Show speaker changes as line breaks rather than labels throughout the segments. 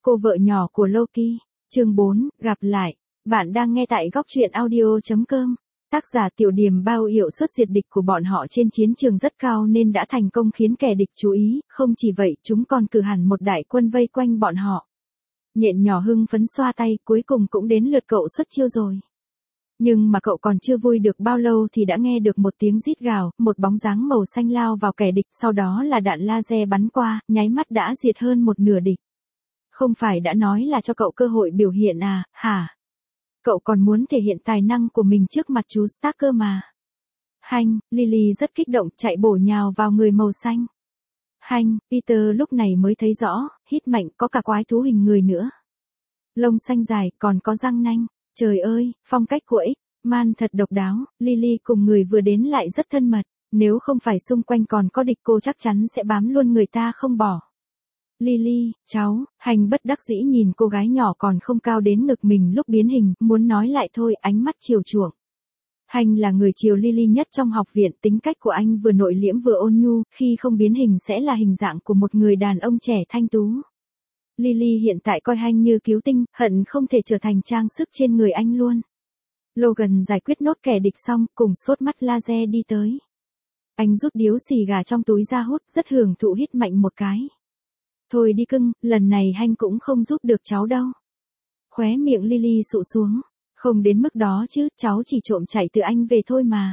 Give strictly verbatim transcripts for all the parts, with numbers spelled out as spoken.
Cô vợ nhỏ của Loki. Chương bốn, gặp lại. Bạn đang nghe tại góc truyện audio chấm com. Tác giả Tiểu Điềm bao hiệu suất diệt địch của bọn họ trên chiến trường rất cao nên đã thành công khiến kẻ địch chú ý, không chỉ vậy chúng còn cử hẳn một đại quân vây quanh bọn họ. Nhện nhỏ hưng phấn xoa tay, cuối cùng cũng đến lượt cậu xuất chiêu rồi. Nhưng mà cậu còn chưa vui được bao lâu thì đã nghe được một tiếng rít gào, một bóng dáng màu xanh lao vào kẻ địch, sau đó là đạn laser bắn qua, nháy mắt đã diệt hơn một nửa địch. Không phải đã nói là cho cậu cơ hội biểu hiện à, hả? Cậu còn muốn thể hiện tài năng của mình trước mặt chú Stark cơ mà. Hanh, Lily rất kích động chạy bổ nhào vào người màu xanh. Hanh, Peter lúc này mới thấy rõ, hít mạnh, có cả quái thú hình người nữa. Lông xanh dài, còn có răng nanh. Trời ơi, phong cách của X-Man thật độc đáo, Lily cùng người vừa đến lại rất thân mật, nếu không phải xung quanh còn có địch cô chắc chắn sẽ bám luôn người ta không bỏ. Lily, cháu, Hành bất đắc dĩ nhìn cô gái nhỏ còn không cao đến ngực mình lúc biến hình, muốn nói lại thôi, ánh mắt chiều chuộng. Hành là người chiều Lily nhất trong học viện, tính cách của anh vừa nội liễm vừa ôn nhu, khi không biến hình sẽ là hình dạng của một người đàn ông trẻ thanh tú. Lily hiện tại coi Hành như cứu tinh, hận không thể trở thành trang sức trên người anh luôn. Logan giải quyết nốt kẻ địch xong, cùng sốt mắt laser đi tới. Anh rút điếu xì gà trong túi ra hút, rất hưởng thụ hít mạnh một cái. Thôi đi cưng, lần này Hành cũng không giúp được cháu đâu. Khóe miệng Lily sụ xuống. Không đến mức đó chứ, cháu chỉ trộm chạy từ anh về thôi mà.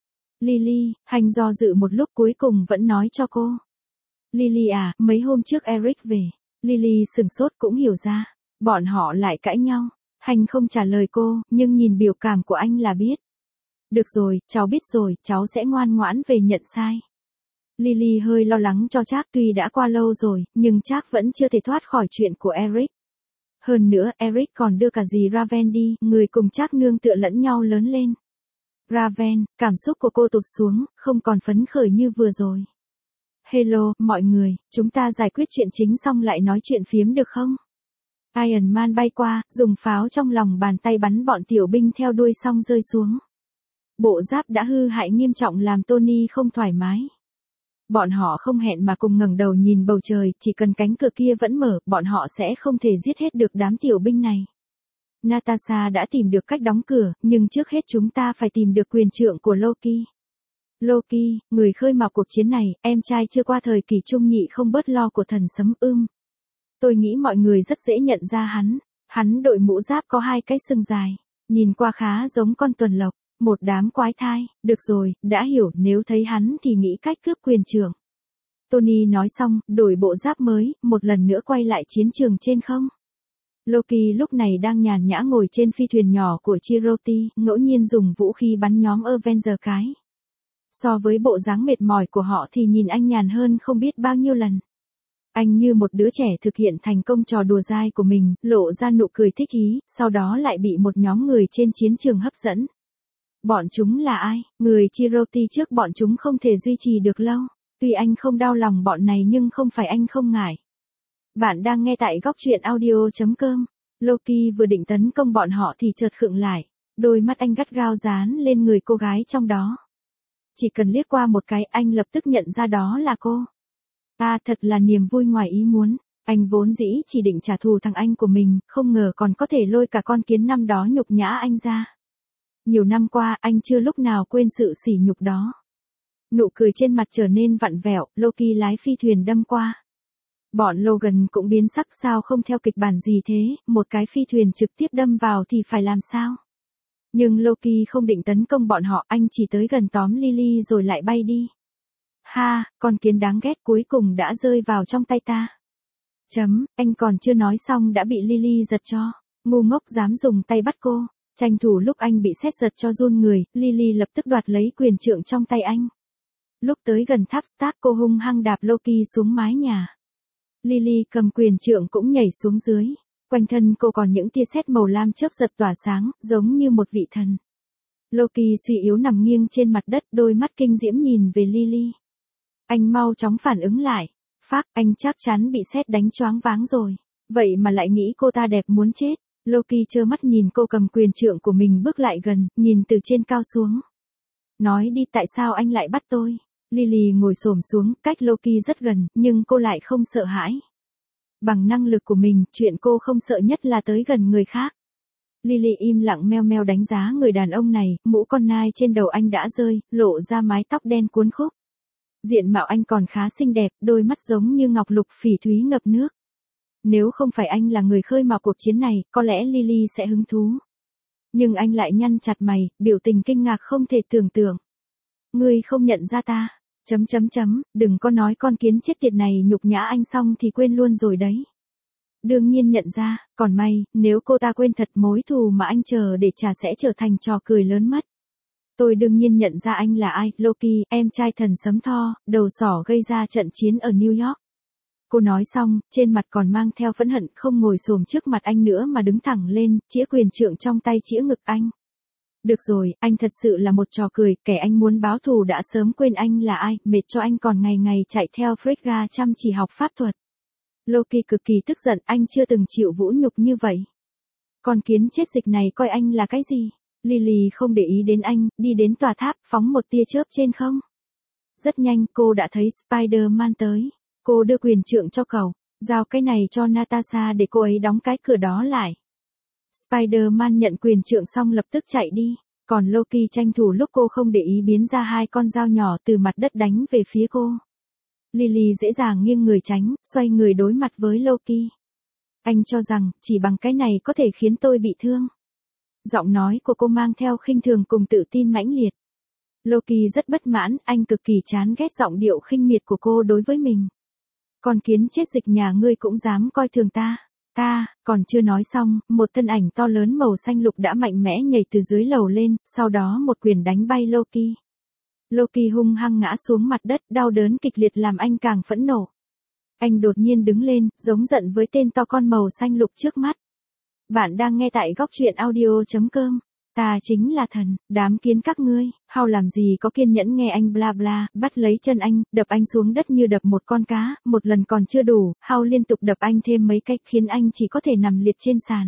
Lily, Hành do dự một lúc cuối cùng vẫn nói cho cô. Lily à, mấy hôm trước Eric về. Lily sừng sốt cũng hiểu ra. Bọn họ lại cãi nhau. Hành không trả lời cô, nhưng nhìn biểu cảm của anh là biết. Được rồi, cháu biết rồi, cháu sẽ ngoan ngoãn về nhận sai. Lily hơi lo lắng cho Chark, tuy đã qua lâu rồi, nhưng Chark vẫn chưa thể thoát khỏi chuyện của Eric. Hơn nữa, Eric còn đưa cả dì Raven đi, người cùng Chark nương tựa lẫn nhau lớn lên. Raven, cảm xúc của cô tụt xuống, không còn phấn khởi như vừa rồi. Hello, mọi người, chúng ta giải quyết chuyện chính xong lại nói chuyện phiếm được không? Iron Man bay qua, dùng pháo trong lòng bàn tay bắn bọn tiểu binh theo đuôi xong rơi xuống. Bộ giáp đã hư hại nghiêm trọng làm Tony không thoải mái. Bọn họ không hẹn mà cùng ngẩng đầu nhìn bầu trời, chỉ cần cánh cửa kia vẫn mở, bọn họ sẽ không thể giết hết được đám tiểu binh này. Natasha đã tìm được cách đóng cửa, nhưng trước hết chúng ta phải tìm được quyền trượng của Loki. Loki, người khơi mào cuộc chiến này, em trai chưa qua thời kỳ trung nhị không bớt lo của thần sấm ưm. Tôi nghĩ mọi người rất dễ nhận ra hắn. Hắn đội mũ giáp có hai cái sừng dài, nhìn qua khá giống con tuần lộc. Một đám quái thai, được rồi, đã hiểu, nếu thấy hắn thì nghĩ cách cướp quyền trưởng. Tony nói xong, đổi bộ giáp mới, một lần nữa quay lại chiến trường trên không. Loki lúc này đang nhàn nhã ngồi trên phi thuyền nhỏ của Chiroti, ngẫu nhiên dùng vũ khí bắn nhóm Avenger cái. So với bộ dáng mệt mỏi của họ thì nhìn anh nhàn hơn không biết bao nhiêu lần. Anh như một đứa trẻ thực hiện thành công trò đùa dai của mình, lộ ra nụ cười thích ý, sau đó lại bị một nhóm người trên chiến trường hấp dẫn. Bọn chúng là ai? Người Chiroti trước bọn chúng không thể duy trì được lâu. Tuy anh không đau lòng bọn này nhưng không phải anh không ngại. Bạn đang nghe tại góc truyện audio chấm com. Loki vừa định tấn công bọn họ thì chợt khựng lại. Đôi mắt anh gắt gao dán lên người cô gái trong đó. Chỉ cần liếc qua một cái anh lập tức nhận ra đó là cô. À, thật là niềm vui ngoài ý muốn. Anh vốn dĩ chỉ định trả thù thằng anh của mình, không ngờ còn có thể lôi cả con kiến năm đó nhục nhã anh ra. Nhiều năm qua, anh chưa lúc nào quên sự sỉ nhục đó. Nụ cười trên mặt trở nên vặn vẹo, Loki lái phi thuyền đâm qua. Bọn Logan cũng biến sắc, sao không theo kịch bản gì thế, một cái phi thuyền trực tiếp đâm vào thì phải làm sao? Nhưng Loki không định tấn công bọn họ, anh chỉ tới gần tóm Lily rồi lại bay đi. Ha, con kiến đáng ghét cuối cùng đã rơi vào trong tay ta. Chấm, anh còn chưa nói xong đã bị Lily giật cho. Ngu ngốc dám dùng tay bắt cô. Tranh thủ lúc anh bị sét giật cho run người, Lily lập tức đoạt lấy quyền trượng trong tay anh. Lúc tới gần tháp Stark cô hung hăng đạp Loki xuống mái nhà. Lily cầm quyền trượng cũng nhảy xuống dưới. Quanh thân cô còn những tia sét màu lam chớp giật tỏa sáng, giống như một vị thần. Loki suy yếu nằm nghiêng trên mặt đất, đôi mắt kinh diễm nhìn về Lily. Anh mau chóng phản ứng lại. Phác, anh chắc chắn bị sét đánh choáng váng rồi. Vậy mà lại nghĩ cô ta đẹp muốn chết. Loki trơ mắt nhìn cô cầm quyền trượng của mình bước lại gần, nhìn từ trên cao xuống. Nói đi, tại sao anh lại bắt tôi? Lily ngồi xổm xuống, cách Loki rất gần, nhưng cô lại không sợ hãi. bằng năng lực của mình, chuyện cô không sợ nhất là tới gần người khác. Lily im lặng meo meo đánh giá người đàn ông này, mũ con nai trên đầu anh đã rơi, lộ ra mái tóc đen cuốn khúc. Diện mạo anh còn khá xinh đẹp, đôi mắt giống như ngọc lục phỉ thúy ngập nước. Nếu không phải anh là người khơi mào cuộc chiến này, có lẽ Lily sẽ hứng thú. Nhưng anh lại nhăn chặt mày, biểu tình kinh ngạc không thể tưởng tượng. Ngươi không nhận ra ta, chấm chấm chấm, đừng có nói con kiến chết tiệt này nhục nhã anh xong thì quên luôn rồi đấy. Đương nhiên nhận ra, còn may, nếu cô ta quên thật mối thù mà anh chờ để trả sẽ trở thành trò cười lớn mất. Tôi đương nhiên nhận ra anh là ai, Loki, em trai thần sấm Thor, đầu sỏ gây ra trận chiến ở New York. Cô nói xong, trên mặt còn mang theo phẫn hận, không ngồi xổm trước mặt anh nữa mà đứng thẳng lên, chĩa quyền trượng trong tay chĩa ngực anh. Được rồi, anh thật sự là một trò cười, kẻ anh muốn báo thù đã sớm quên anh là ai, mệt cho anh còn ngày ngày chạy theo Frigga chăm chỉ học pháp thuật. Loki cực kỳ tức giận, anh chưa từng chịu vũ nhục như vậy. Con kiến chết dịch này coi anh là cái gì? Lily không để ý đến anh, đi đến tòa tháp, phóng một tia chớp trên không. Rất nhanh, cô đã thấy Spider-Man tới. Cô đưa quyền trượng cho cậu, giao cái này cho Natasha để cô ấy đóng cái cửa đó lại. Spider-Man nhận quyền trượng xong lập tức chạy đi, còn Loki tranh thủ lúc cô không để ý biến ra hai con dao nhỏ từ mặt đất đánh về phía cô. Lily dễ dàng nghiêng người tránh, xoay người đối mặt với Loki. Anh cho rằng, chỉ bằng cái này có thể khiến tôi bị thương. Giọng nói của cô mang theo khinh thường cùng tự tin mãnh liệt. Loki rất bất mãn, anh cực kỳ chán ghét giọng điệu khinh miệt của cô đối với mình. Con kiến chết dịch nhà ngươi cũng dám coi thường ta. Ta, còn chưa nói xong, một thân ảnh to lớn màu xanh lục đã mạnh mẽ nhảy từ dưới lầu lên, sau đó một quyền đánh bay Loki. Loki hung hăng ngã xuống mặt đất, đau đớn kịch liệt làm anh càng phẫn nộ. Anh đột nhiên đứng lên, giống giận với tên to con màu xanh lục trước mắt. Bạn đang nghe tại góc truyện audio chấm com. Ta chính là thần, đám kiến các ngươi, hao làm gì có kiên nhẫn nghe anh bla bla, bắt lấy chân anh, đập anh xuống đất như đập một con cá, một lần còn chưa đủ, hao liên tục đập anh thêm mấy cách khiến anh chỉ có thể nằm liệt trên sàn.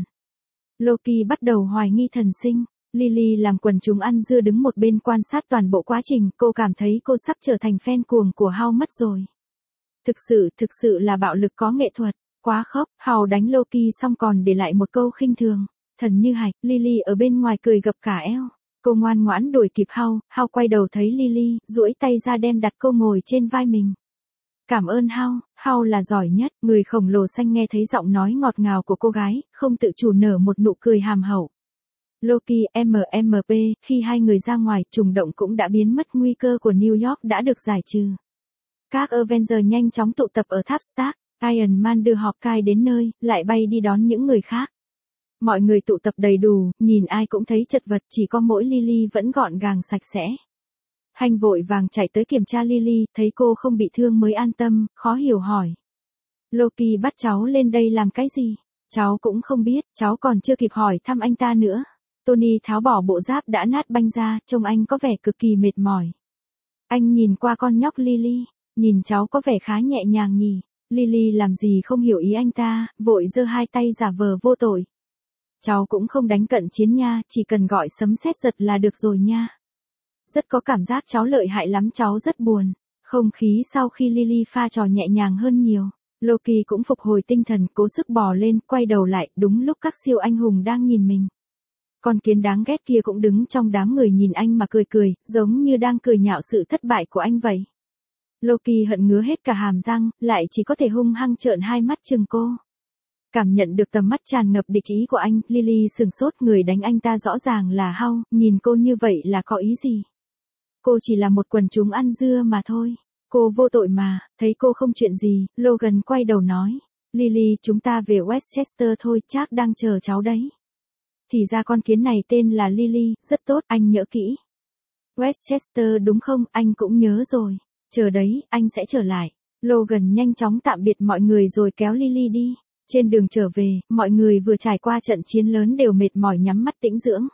Loki bắt đầu hoài nghi thần sinh, Lily làm quần chúng ăn dưa đứng một bên quan sát toàn bộ quá trình, cô cảm thấy cô sắp trở thành fan cuồng của Hao mất rồi. Thực sự, thực sự là bạo lực có nghệ thuật, quá khốc, Hao đánh Loki xong còn để lại một câu khinh thường. Thần như hạch, Lily ở bên ngoài cười gập cả eo. Cô ngoan ngoãn đuổi kịp Hao, Hao quay đầu thấy Lily, duỗi tay ra đem đặt cô ngồi trên vai mình. Cảm ơn Hao, Hao là giỏi nhất, người khổng lồ xanh nghe thấy giọng nói ngọt ngào của cô gái, không tự chủ nở một nụ cười hàm hậu. Loki, em em pê, khi hai người ra ngoài, trùng động cũng đã biến mất, nguy cơ của New York đã được giải trừ. Các Avengers nhanh chóng tụ tập ở tháp Stark, Iron Man đưa Hawkeye đến nơi, lại bay đi đón những người khác. Mọi người tụ tập đầy đủ, nhìn ai cũng thấy chật vật, chỉ có mỗi Lily vẫn gọn gàng sạch sẽ. Hành vội vàng chạy tới kiểm tra Lily, thấy cô không bị thương mới an tâm, khó hiểu hỏi. Loki bắt cháu lên đây làm cái gì? Cháu cũng không biết, cháu còn chưa kịp hỏi thăm anh ta nữa. Tony tháo bỏ bộ giáp đã nát banh ra, trông anh có vẻ cực kỳ mệt mỏi. Anh nhìn qua con nhóc Lily, nhìn cháu có vẻ khá nhẹ nhàng nhỉ. Lily làm gì không hiểu ý anh ta, vội giơ hai tay giả vờ vô tội. Cháu cũng không đánh cận chiến nha, chỉ cần gọi sấm sét giật là được rồi nha. Rất có cảm giác cháu lợi hại lắm, cháu rất buồn. Không khí sau khi Lily pha trò nhẹ nhàng hơn nhiều. Loki cũng phục hồi tinh thần, cố sức bò lên, quay đầu lại, đúng lúc các siêu anh hùng đang nhìn mình. Con kiến đáng ghét kia cũng đứng trong đám người nhìn anh mà cười cười, giống như đang cười nhạo sự thất bại của anh vậy. Loki hận ngứa hết cả hàm răng, lại chỉ có thể hung hăng trợn hai mắt chừng cô. Cảm nhận được tầm mắt tràn ngập địch ý của anh, Lily sừng sốt, người đánh anh ta rõ ràng là Hao, nhìn cô như vậy là có ý gì? Cô chỉ là một quần chúng ăn dưa mà thôi. Cô vô tội mà, thấy cô không chuyện gì, Logan quay đầu nói. Lily, chúng ta về Westchester thôi, Jack đang chờ cháu đấy. Thì ra con kiến này tên là Lily, rất tốt, anh nhớ kỹ. Westchester đúng không, anh cũng nhớ rồi. Chờ đấy, anh sẽ trở lại. Logan nhanh chóng tạm biệt mọi người rồi kéo Lily đi. Trên đường trở về, mọi người vừa trải qua trận chiến lớn đều mệt mỏi nhắm mắt tĩnh dưỡng.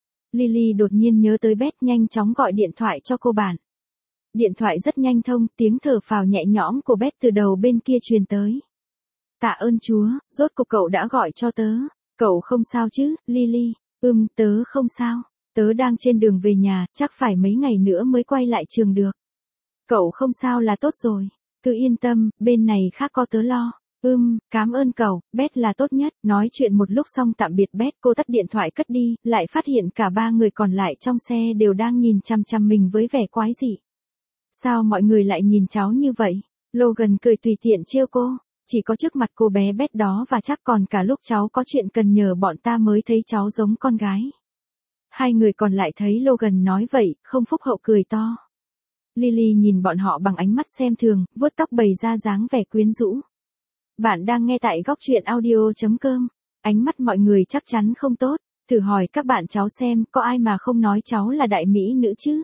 Lily đột nhiên nhớ tới Beth, nhanh chóng gọi điện thoại cho cô bạn. Điện thoại rất nhanh thông, tiếng thở phào nhẹ nhõm của Beth từ đầu bên kia truyền tới. Tạ ơn Chúa, rốt cuộc cậu đã gọi cho tớ. Cậu không sao chứ, Lily? Ừm, tớ không sao. Tớ đang trên đường về nhà, chắc phải mấy ngày nữa mới quay lại trường được. Cậu không sao là tốt rồi. Cứ yên tâm, bên này khác có tớ lo. Ừm, cảm ơn cậu, Beth là tốt nhất. Nói chuyện một lúc xong tạm biệt Beth, cô tắt điện thoại cất đi, lại phát hiện cả ba người còn lại trong xe đều đang nhìn chằm chằm mình với vẻ quái dị. Sao mọi người lại nhìn cháu như vậy? Logan cười tùy tiện trêu cô. Chỉ có trước mặt cô bé Beth đó và chắc còn cả lúc cháu có chuyện cần nhờ bọn ta mới thấy cháu giống con gái. Hai người còn lại thấy Logan nói vậy, không phúc hậu cười to. Lily nhìn bọn họ bằng ánh mắt xem thường, vuốt tóc bày ra dáng vẻ quyến rũ. Bạn đang nghe tại góc truyện audio chấm com. Ánh mắt mọi người chắc chắn không tốt. Thử hỏi các bạn cháu xem, có ai mà không nói cháu là đại mỹ nữ chứ?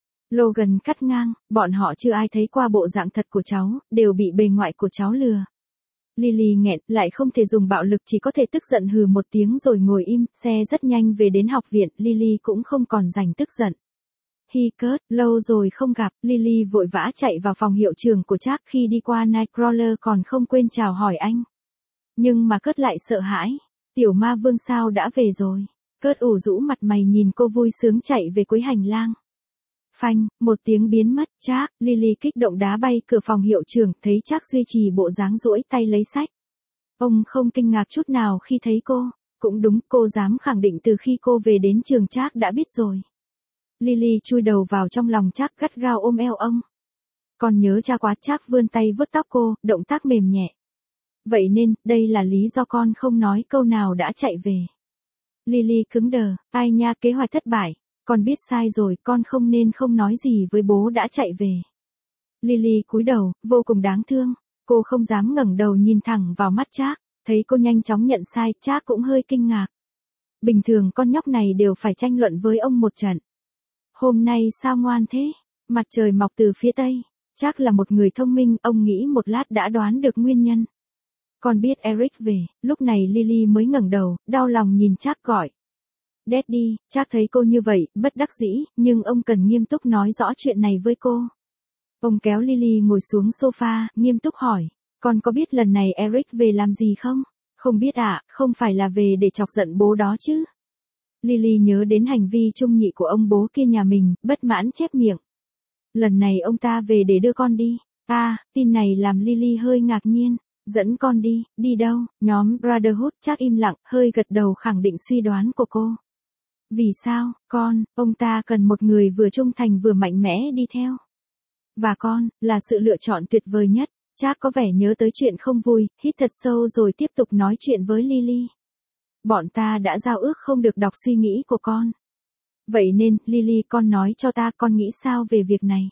Logan cắt ngang, bọn họ chưa ai thấy qua bộ dạng thật của cháu, đều bị bề ngoại của cháu lừa. Lily nghẹn, lại không thể dùng bạo lực, chỉ có thể tức giận hừ một tiếng rồi ngồi im. Xe rất nhanh về đến học viện, Lily cũng không còn rảnh tức giận. Hi Kurt, lâu rồi không gặp, Lily vội vã chạy vào phòng hiệu trưởng của Jack, khi đi qua Nightcrawler còn không quên chào hỏi anh. Nhưng mà Kurt lại sợ hãi. Tiểu ma vương sao đã về rồi? Kurt ủ rũ mặt mày nhìn cô vui sướng chạy về cuối hành lang. Phanh, một tiếng biến mất. Jack, Lily kích động đá bay cửa phòng hiệu trưởng, thấy Jack duy trì bộ dáng duỗi tay lấy sách. Ông không kinh ngạc chút nào khi thấy cô. Cũng đúng, cô dám khẳng định từ khi cô về đến trường Jack đã biết rồi. Lily chui đầu vào trong lòng Jack, gắt gao ôm eo ông. Con nhớ cha quá. Jack vươn tay vuốt tóc cô, động tác mềm nhẹ. Vậy nên, đây là lý do con không nói câu nào đã chạy về. Lily cứng đờ, ai nha, kế hoạch thất bại. Con biết sai rồi, con không nên không nói gì với bố đã chạy về. Lily cúi đầu, vô cùng đáng thương. Cô không dám ngẩng đầu nhìn thẳng vào mắt Jack, thấy cô nhanh chóng nhận sai, Jack cũng hơi kinh ngạc. Bình thường con nhóc này đều phải tranh luận với ông một trận. Hôm nay sao ngoan thế? Mặt trời mọc từ phía tây. Chắc là một người thông minh, ông nghĩ một lát đã đoán được nguyên nhân. Con biết Eric về, lúc này Lily mới ngẩng đầu, đau lòng nhìn Jack gọi. Daddy, Jack thấy cô như vậy, bất đắc dĩ, nhưng ông cần nghiêm túc nói rõ chuyện này với cô. Ông kéo Lily ngồi xuống sofa, nghiêm túc hỏi, con có biết lần này Eric về làm gì không? Không biết ạ, à, không phải là về để chọc giận bố đó chứ? Lily nhớ đến hành vi trung nhị của ông bố kia nhà mình, bất mãn chép miệng. Lần này ông ta về để đưa con đi. À, tin này làm Lily hơi ngạc nhiên. Dẫn con đi, đi đâu? Nhóm Brotherhood. Chắc im lặng, hơi gật đầu khẳng định suy đoán của cô. Vì sao, con, ông ta cần một người vừa trung thành vừa mạnh mẽ đi theo. Và con, là sự lựa chọn tuyệt vời nhất. Chắc có vẻ nhớ tới chuyện không vui, hít thật sâu rồi tiếp tục nói chuyện với Lily. Bọn ta đã giao ước không được đọc suy nghĩ của con. Vậy nên, Lily, con nói cho ta con nghĩ sao về việc này.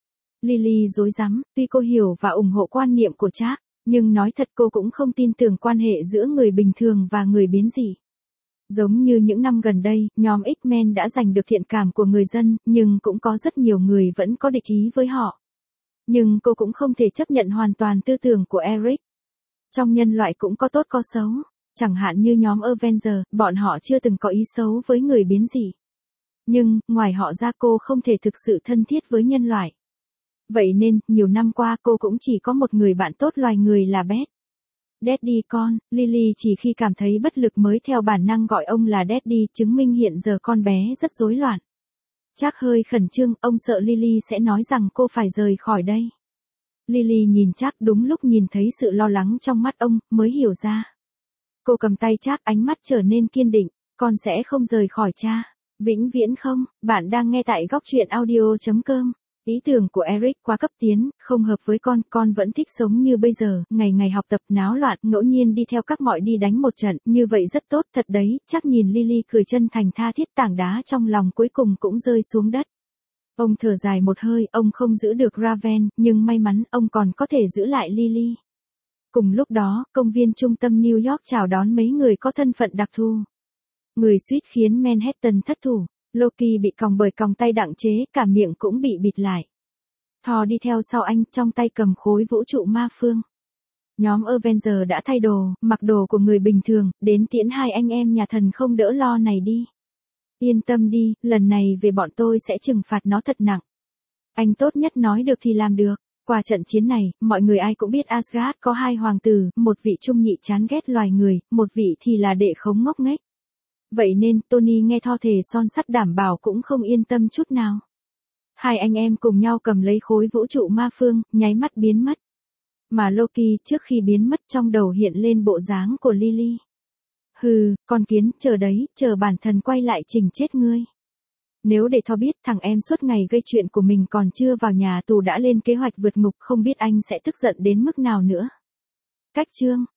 Lily rối rắm, tuy cô hiểu và ủng hộ quan niệm của Jack, nhưng nói thật cô cũng không tin tưởng quan hệ giữa người bình thường và người biến dị. Giống như những năm gần đây, nhóm X-Men đã giành được thiện cảm của người dân, nhưng cũng có rất nhiều người vẫn có địch ý với họ. Nhưng cô cũng không thể chấp nhận hoàn toàn tư tưởng của Eric. Trong nhân loại cũng có tốt có xấu. Chẳng hạn như nhóm Avenger, bọn họ chưa từng có ý xấu với người biến dị. Nhưng, ngoài họ ra cô không thể thực sự thân thiết với nhân loại. Vậy nên, nhiều năm qua cô cũng chỉ có một người bạn tốt loài người là Beth. Daddy con, Lily chỉ khi cảm thấy bất lực mới theo bản năng gọi ông là Daddy, chứng minh hiện giờ con bé rất rối loạn. Chắc hơi khẩn trương, ông sợ Lily sẽ nói rằng cô phải rời khỏi đây. Lily nhìn chắc, đúng lúc nhìn thấy sự lo lắng trong mắt ông, mới hiểu ra. Cô cầm tay Jack, ánh mắt trở nên kiên định, con sẽ không rời khỏi cha. Vĩnh viễn không. Bạn đang nghe tại góc truyện audio chấm com. Ý tưởng của Eric quá cấp tiến, không hợp với con, con vẫn thích sống như bây giờ, ngày ngày học tập náo loạn, ngẫu nhiên đi theo các mọi đi đánh một trận, như vậy rất tốt thật đấy. Chắc nhìn Lily cười chân thành tha thiết, tảng đá trong lòng cuối cùng cũng rơi xuống đất. Ông thở dài một hơi, ông không giữ được Raven, nhưng may mắn ông còn có thể giữ lại Lily. Cùng lúc đó, công viên trung tâm New York chào đón mấy người có thân phận đặc thù. Người suýt khiến Manhattan thất thủ. Loki bị còng bởi còng tay đặng chế, cả miệng cũng bị bịt lại. Thor đi theo sau anh, trong tay cầm khối vũ trụ ma phương. Nhóm Avenger đã thay đồ, mặc đồ của người bình thường, đến tiễn hai anh em nhà thần không đỡ lo này đi. Yên tâm đi, lần này về bọn tôi sẽ trừng phạt nó thật nặng. Anh tốt nhất nói được thì làm được. Qua trận chiến này, mọi người ai cũng biết Asgard có hai hoàng tử, một vị trung nhị chán ghét loài người, một vị thì là đệ khống ngốc nghếch. Vậy nên, Tony nghe Thor thề son sắt đảm bảo cũng không yên tâm chút nào. Hai anh em cùng nhau cầm lấy khối vũ trụ ma phương, nháy mắt biến mất. Mà Loki trước khi biến mất trong đầu hiện lên bộ dáng của Lily. Hừ, con kiến, chờ đấy, chờ bản thần quay lại chỉnh chết ngươi. Nếu để Thor biết thằng em suốt ngày gây chuyện của mình còn chưa vào nhà tù đã lên kế hoạch vượt ngục, không biết anh sẽ tức giận đến mức nào nữa. Cách chương